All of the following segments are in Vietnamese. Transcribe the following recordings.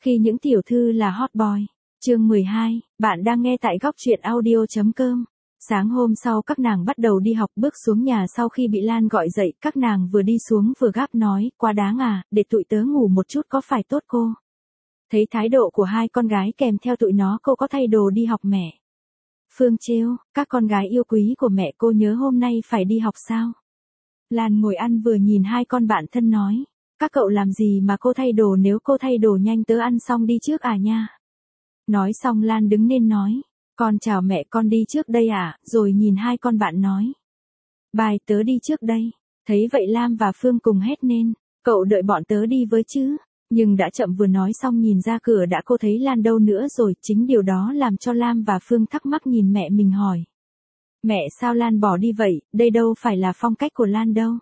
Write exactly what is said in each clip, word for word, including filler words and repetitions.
Khi những tiểu thư là hot boy. Chương mười hai, bạn đang nghe tại góc truyện audio.com. Sáng hôm sau các nàng bắt đầu đi học, bước xuống nhà sau khi bị Lan gọi dậy, các nàng vừa đi xuống vừa gáp nói, quá đáng à, để tụi tớ ngủ một chút có phải tốt cô? Thấy thái độ của hai con gái kèm theo tụi nó, cô có thay đồ đi học mẹ. Phương trêu, các con gái yêu quý của mẹ, cô nhớ hôm nay phải đi học sao? Lan ngồi ăn vừa nhìn hai con bạn thân nói, các cậu làm gì mà cô thay đồ, nếu cô thay đồ nhanh tớ ăn xong đi trước à nha. Nói xong Lan đứng lên nói, con chào mẹ, con đi trước đây à, rồi nhìn hai con bạn nói, bài tớ đi trước đây. Thấy vậy Lam và Phương cùng hét lên, cậu đợi bọn tớ đi với chứ. Nhưng đã chậm, vừa nói xong nhìn ra cửa đã cô thấy Lan đâu nữa rồi, chính điều đó làm cho Lam và Phương thắc mắc nhìn mẹ mình hỏi. Mẹ, sao Lan bỏ đi vậy, đây đâu phải là phong cách của Lan đâu.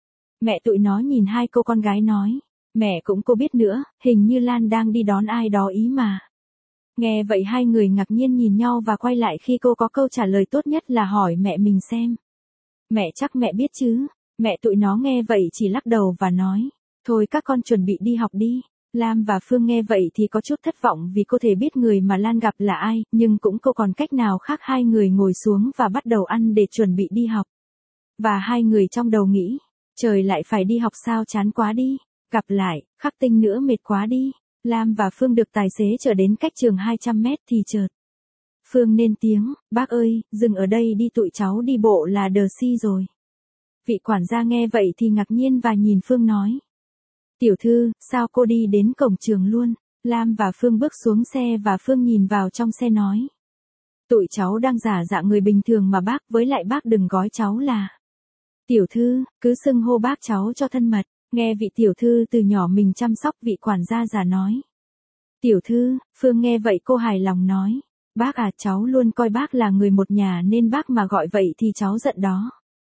Mẹ tụi nó nhìn hai cô con gái nói, mẹ cũng cô biết nữa, hình như Lan đang đi đón ai đó ý mà. Nghe vậy hai người ngạc nhiên nhìn nhau và quay lại khi cô có câu trả lời tốt nhất là hỏi mẹ mình xem. Mẹ chắc mẹ biết chứ. Mẹ tụi nó nghe vậy chỉ lắc đầu và nói, thôi các con chuẩn bị đi học đi. Lam và Phương nghe vậy thì có chút thất vọng vì cô thể biết người mà Lan gặp là ai, nhưng cũng cô còn cách nào khác. Hai người ngồi xuống và bắt đầu ăn để chuẩn bị đi học. Và hai người trong đầu nghĩ, trời lại phải đi học sao, chán quá đi. Gặp lại, khắc tinh nữa mệt quá đi. Lam và Phương được tài xế chở đến cách trường hai trăm mét thì chợt Phương lên tiếng, bác ơi, dừng ở đây đi, tụi cháu đi bộ là đờ si rồi. Vị quản gia nghe vậy thì ngạc nhiên và nhìn Phương nói, tiểu thư, sao cô đi đến cổng trường luôn? Lam và Phương bước xuống xe và Phương nhìn vào trong xe nói, tụi cháu đang giả dạng người bình thường mà bác, với lại bác đừng gói cháu là tiểu thư, cứ xưng hô bác cháu cho thân mật. Nghe vị tiểu thư từ nhỏ mình chăm sóc, vị quản gia già nói, tiểu thư. Phương nghe vậy cô hài lòng nói, bác à, cháu luôn coi bác là người một nhà nên bác mà gọi vậy thì cháu giận đó.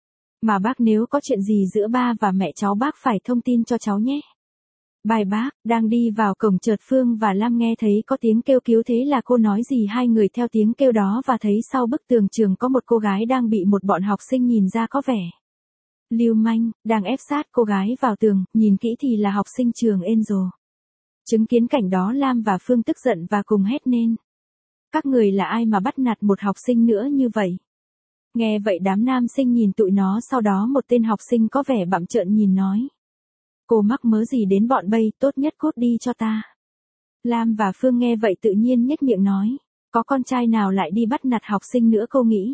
Mà bác, nếu có chuyện gì giữa ba và mẹ cháu bác phải thông tin cho cháu nhé. Bài bác. Đang đi vào cổng chợt Phương và Lam nghe thấy có tiếng kêu cứu, thế là cô nói gì hai người theo tiếng kêu đó và thấy sau bức tường trường có một cô gái đang bị một bọn học sinh nhìn ra có vẻ lưu manh, đang ép sát cô gái vào tường, nhìn kỹ thì là học sinh trường Angel. Chứng kiến cảnh đó Lam và Phương tức giận và cùng hét lên, các người là ai mà bắt nạt một học sinh nữa như vậy? Nghe vậy đám nam sinh nhìn tụi nó, sau đó một tên học sinh có vẻ bặm trợn nhìn nói, cô mắc mớ gì đến bọn bay, tốt nhất cút đi cho ta. Lam và Phương nghe vậy tự nhiên nhếch miệng nói, có con trai nào lại đi bắt nạt học sinh nữa cô nghĩ?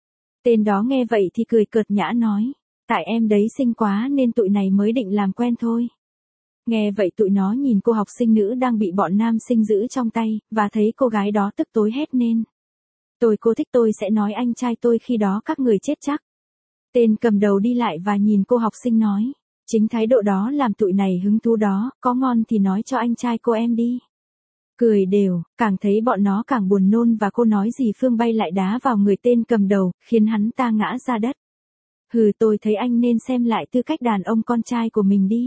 Tên đó nghe vậy thì cười cợt nhã nói, tại em đấy xinh quá nên tụi này mới định làm quen thôi. Nghe vậy tụi nó nhìn cô học sinh nữ đang bị bọn nam sinh giữ trong tay, và thấy cô gái đó tức tối hét lên, tôi cô thích tôi sẽ nói anh trai tôi khi đó các người chết chắc. Tên cầm đầu đi lại và nhìn cô học sinh nói, chính thái độ đó làm tụi này hứng thú đó, có ngon thì nói cho anh trai cô em đi. Cười đều, càng thấy bọn nó càng buồn nôn và cô nói gì Phương bay lại đá vào người tên cầm đầu, khiến hắn ta ngã ra đất. Hừ, tôi thấy anh nên xem lại tư cách đàn ông con trai của mình đi.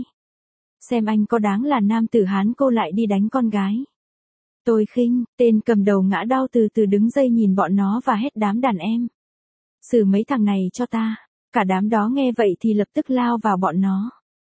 Xem anh có đáng là nam tử Hán cô lại đi đánh con gái. Tôi khinh. Tên cầm đầu ngã đau từ từ đứng dậy nhìn bọn nó và hét, đám đàn em, xử mấy thằng này cho ta. Cả đám đó nghe vậy thì lập tức lao vào bọn nó.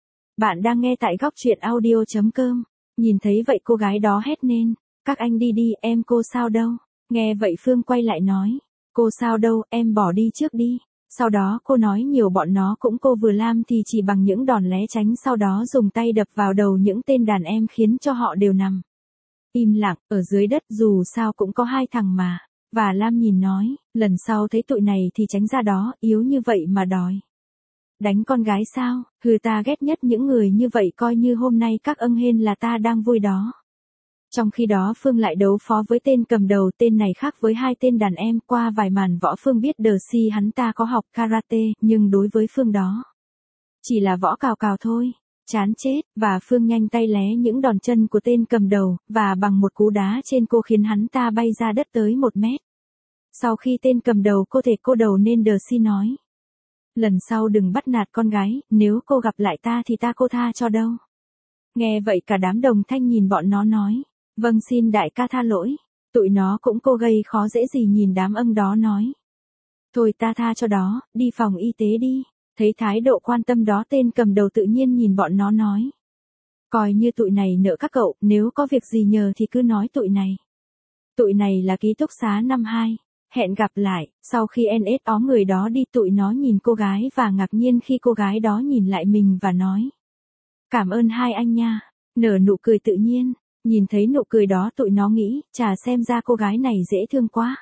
Bạn đang nghe tại góc truyện audio.com. Nhìn thấy vậy cô gái đó hét lên, các anh đi đi, em cô sao đâu. Nghe vậy Phương quay lại nói, cô sao đâu, em bỏ đi trước đi. Sau đó cô nói nhiều bọn nó cũng cô vừa làm thì chỉ bằng những đòn né tránh, sau đó dùng tay đập vào đầu những tên đàn em khiến cho họ đều nằm im lặng ở dưới đất, dù sao cũng có hai thằng mà. Và Lam nhìn nói, lần sau thấy tụi này thì tránh ra đó, yếu như vậy mà đòi đánh con gái sao? Hừ, ta ghét nhất những người như vậy, coi như hôm nay các âng hên là ta đang vui đó. Trong khi đó Phương lại đấu phó với tên cầm đầu, tên này khác với hai tên đàn em, qua vài màn võ Phương biết đờ si hắn ta có học karate, nhưng đối với Phương đó chỉ là võ cào cào thôi. Chán chết, và Phương nhanh tay lé những đòn chân của tên cầm đầu, và bằng một cú đá trên cô khiến hắn ta bay ra đất tới một mét. Sau khi tên cầm đầu cô thể cô đầu nên đờ si nói, lần sau đừng bắt nạt con gái, nếu cô gặp lại ta thì ta cô tha cho đâu. Nghe vậy cả đám đồng thanh nhìn bọn nó nói, vâng xin đại ca tha lỗi. Tụi nó cũng cô gây khó dễ gì nhìn đám âng đó nói, thôi ta tha cho đó, đi phòng y tế đi. Thấy thái độ quan tâm đó tên cầm đầu tự nhiên nhìn bọn nó nói, Coi như tụi này nợ các cậu, nếu có việc gì nhờ thì cứ nói tụi này. Tụi này là ký túc xá năm hai. Hẹn gặp lại, sau khi en ét ó người đó đi tụi nó nhìn cô gái và ngạc nhiên khi cô gái đó nhìn lại mình và nói. Cảm ơn hai anh nha, nở nụ cười tự nhiên, nhìn thấy nụ cười đó tụi nó nghĩ, chà xem ra cô gái này dễ thương quá.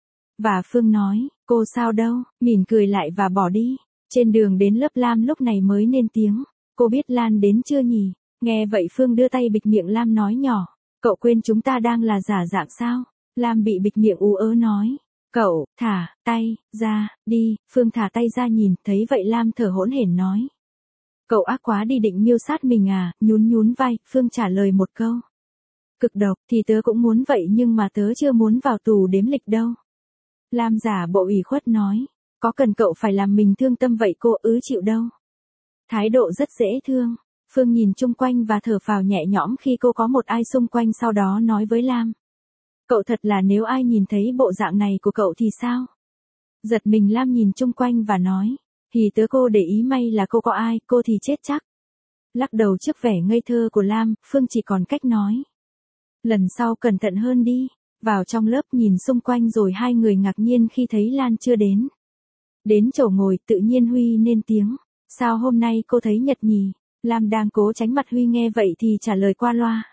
Và Phương nói, cô sao đâu, mỉm cười lại và bỏ đi. Trên đường đến lớp Lam lúc này mới lên tiếng, cô biết Lan đến chưa nhỉ? Nghe vậy Phương đưa tay bịt miệng Lam nói nhỏ, cậu quên chúng ta đang là giả dạng sao? Lam bị bịt miệng ú ớ nói. Cậu, thả, tay, ra, đi, Phương thả tay ra nhìn, thấy vậy Lam thở hổn hển nói. Cậu ác quá đi định miêu sát mình à, nhún nhún vai, Phương trả lời một câu. Cực độc, thì tớ cũng muốn vậy nhưng mà tớ chưa muốn vào tù đếm lịch đâu. Lam giả bộ ủy khuất nói, có cần cậu phải làm mình thương tâm vậy cô ứ chịu đâu. Thái độ rất dễ thương, Phương nhìn chung quanh và thở phào nhẹ nhõm khi cô có một ai xung quanh sau đó nói với Lam. Cậu thật là nếu ai nhìn thấy bộ dạng này của cậu thì sao? Giật mình Lam nhìn chung quanh và nói. Thì tớ cô để ý may là cô có ai, cô thì chết chắc. Lắc đầu trước vẻ ngây thơ của Lam, Phương chỉ còn cách nói. Lần sau cẩn thận hơn đi. Vào trong lớp nhìn xung quanh rồi hai người ngạc nhiên khi thấy Lan chưa đến. Đến chỗ ngồi tự nhiên Huy lên tiếng. Sao hôm nay cô thấy nhật nhỉ? Lam đang cố tránh mặt Huy nghe vậy thì trả lời qua loa.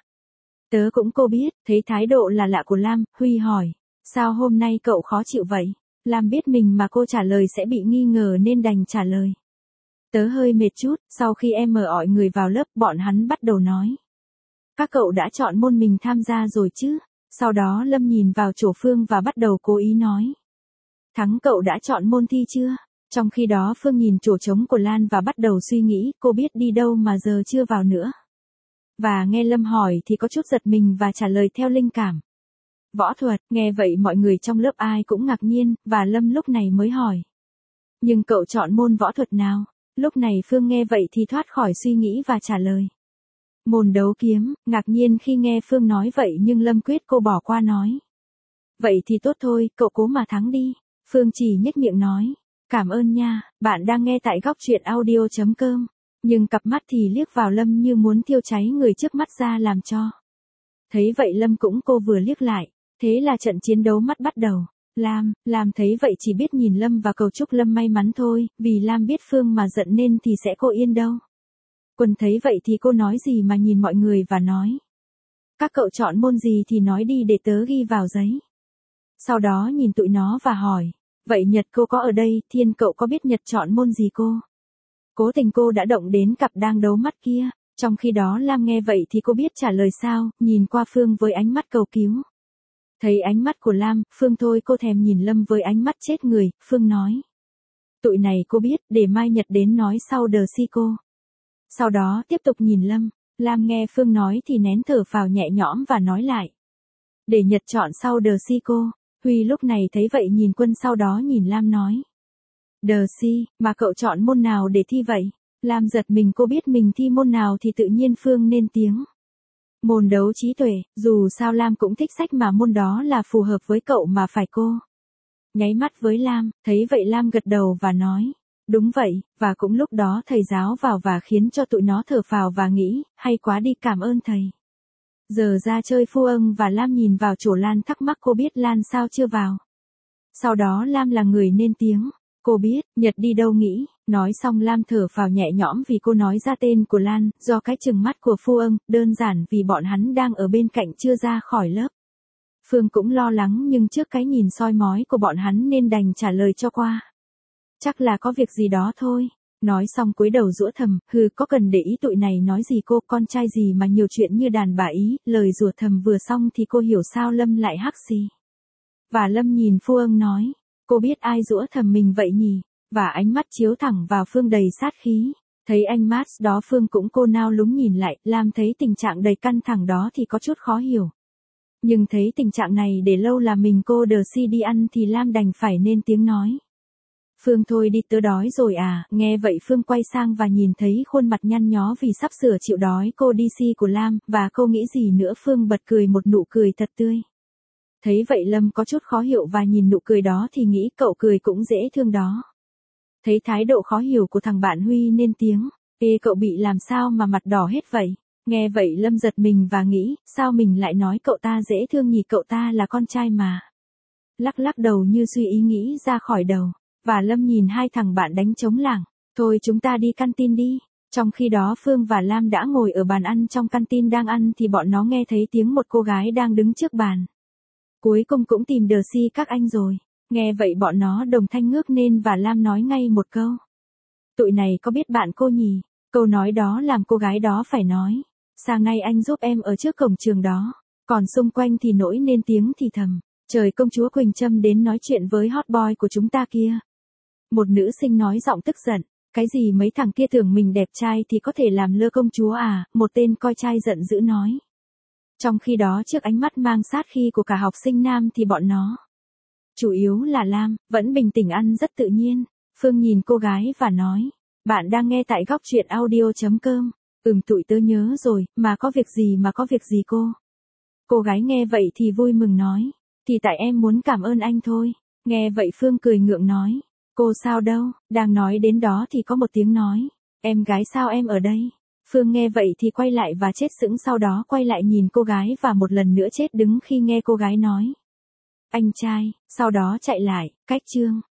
Tớ cũng cô biết, thấy thái độ là lạ của Lam, Huy hỏi. Sao hôm nay cậu khó chịu vậy? Lam biết mình mà cô trả lời sẽ bị nghi ngờ nên đành trả lời. Tớ hơi mệt chút, sau khi em mời mọi người vào lớp bọn hắn bắt đầu nói. Các cậu đã chọn môn mình tham gia rồi chứ? Sau đó Lâm nhìn vào chỗ Phương và bắt đầu cố ý nói. Thắng cậu đã chọn môn thi chưa? Trong khi đó Phương nhìn chỗ trống của Lan và bắt đầu suy nghĩ cô biết đi đâu mà giờ chưa vào nữa. Và nghe Lâm hỏi thì có chút giật mình và trả lời theo linh cảm. Võ thuật, nghe vậy mọi người trong lớp ai cũng ngạc nhiên, và Lâm lúc này mới hỏi. Nhưng cậu chọn môn võ thuật nào? Lúc này Phương nghe vậy thì thoát khỏi suy nghĩ và trả lời. Môn đấu kiếm, ngạc nhiên khi nghe Phương nói vậy nhưng Lâm quyết cô bỏ qua nói. Vậy thì tốt thôi, cậu cố mà thắng đi. Phương chỉ nhếch miệng nói. Cảm ơn nha, bạn đang nghe tại góc truyện audio chấm com. Nhưng cặp mắt thì liếc vào Lâm như muốn thiêu cháy người trước mắt ra làm cho. Thấy vậy Lâm cũng cô vừa liếc lại. Thế là trận chiến đấu mắt bắt đầu. Lam, Lam thấy vậy chỉ biết nhìn Lâm và cầu chúc Lâm may mắn thôi, vì Lam biết Phương mà giận nên thì sẽ cô yên đâu. Quân thấy vậy thì cô nói gì mà nhìn mọi người và nói. Các cậu chọn môn gì thì nói đi để tớ ghi vào giấy. Sau đó nhìn tụi nó và hỏi. Vậy Nhật cô có ở đây, Thiên cậu có biết Nhật chọn môn gì cô? Cố tình cô đã động đến cặp đang đấu mắt kia. Trong khi đó Lam nghe vậy thì cô biết trả lời sao, nhìn qua Phương với ánh mắt cầu cứu. Thấy ánh mắt của Lam, Phương thôi cô thèm nhìn Lâm với ánh mắt chết người, Phương nói. Tụi này cô biết, để mai Nhật đến nói sau đờ si cô. Sau đó tiếp tục nhìn Lâm, Lam nghe Phương nói thì nén thở phào nhẹ nhõm và nói lại. Để Nhật chọn sau đờ si cô. Huy lúc này thấy vậy nhìn Quân sau đó nhìn Lam nói. Đờ si, mà cậu chọn môn nào để thi vậy? Lam giật mình cô biết mình thi môn nào thì tự nhiên Phương nên tiếng. Môn đấu trí tuệ, dù sao Lam cũng thích sách mà môn đó là phù hợp với cậu mà phải cô. Nháy mắt với Lam, thấy vậy Lam gật đầu và nói. Đúng vậy, và cũng lúc đó thầy giáo vào và khiến cho tụi nó thở phào và nghĩ, hay quá đi cảm ơn thầy. Giờ ra chơi Phu Ân và Lam nhìn vào chỗ Lan thắc mắc cô biết Lan sao chưa vào. Sau đó Lam là người nên tiếng. Cô biết, Nhật đi đâu nghĩ, nói xong Lam thở phào nhẹ nhõm vì cô nói ra tên của Lan, do cái chừng mắt của Phu Ân, đơn giản vì bọn hắn đang ở bên cạnh chưa ra khỏi lớp. Phương cũng lo lắng nhưng trước cái nhìn soi mói của bọn hắn nên đành trả lời cho qua. Chắc là có việc gì đó thôi. Nói xong cúi đầu giũa thầm, hừ có cần để ý tụi này nói gì cô, con trai gì mà nhiều chuyện như đàn bà ý, lời rủa thầm vừa xong thì cô hiểu sao Lâm lại hắc gì. Và Lâm nhìn Phu Ân nói, cô biết ai giũa thầm mình vậy nhỉ, và ánh mắt chiếu thẳng vào Phương đầy sát khí. Thấy anh Max đó Phương cũng cô nao lúng nhìn lại, Lam thấy tình trạng đầy căng thẳng đó thì có chút khó hiểu. Nhưng thấy tình trạng này để lâu là mình cô đờ si đi ăn thì Lam đành phải nên tiếng nói. Phương thôi đi tớ đói rồi à, nghe vậy Phương quay sang và nhìn thấy khuôn mặt nhăn nhó vì sắp sửa chịu đói cô đi si của Lam, và cô nghĩ gì nữa Phương bật cười một nụ cười thật tươi. Thấy vậy Lâm có chút khó hiểu và nhìn nụ cười đó thì nghĩ cậu cười cũng dễ thương đó. Thấy thái độ khó hiểu của thằng bạn Huy nên tiếng, ê cậu bị làm sao mà mặt đỏ hết vậy, Nghe vậy Lâm giật mình và nghĩ, sao mình lại nói cậu ta dễ thương nhỉ, cậu ta là con trai mà. Lắc lắc đầu như suy ý nghĩ ra khỏi đầu, và Lâm nhìn hai thằng bạn đánh trống lảng, thôi chúng ta đi canteen đi. Trong khi đó Phương và Lam đã ngồi ở bàn ăn trong canteen đang ăn thì bọn nó nghe thấy tiếng một cô gái đang đứng trước bàn. Cuối cùng cũng tìm được si các anh rồi. Nghe vậy bọn nó đồng thanh ngước lên và Lam nói ngay một câu. Tụi này có biết bạn cô nhỉ? Câu nói đó làm cô gái đó phải nói. Sáng nay anh giúp em ở trước cổng trường đó. Còn xung quanh thì nổi lên tiếng thì thầm. Trời, công chúa Quỳnh Trâm đến nói chuyện với hot boy của chúng ta kia. Một nữ sinh nói giọng tức giận. Cái gì mấy thằng kia tưởng mình đẹp trai thì có thể làm lơ công chúa à? Một tên coi trai giận dữ nói. Trong khi đó trước ánh mắt mang sát khí của cả học sinh nam thì bọn nó, chủ yếu là Lam, vẫn bình tĩnh ăn rất tự nhiên. Phương nhìn cô gái và nói. Bạn đang nghe tại góc truyện audio.com. Ừm, tụi tớ nhớ rồi, mà có việc gì mà có việc gì cô? Cô gái nghe vậy thì vui mừng nói. Thì tại em muốn cảm ơn anh thôi. Nghe vậy Phương cười ngượng nói. Cô sao đâu, đang nói đến đó thì có một tiếng nói. Em gái sao em ở đây? Phương nghe vậy thì quay lại và chết sững, sau đó quay lại nhìn cô gái và một lần nữa chết đứng khi nghe cô gái nói. Anh trai, sau đó chạy lại, cách chương.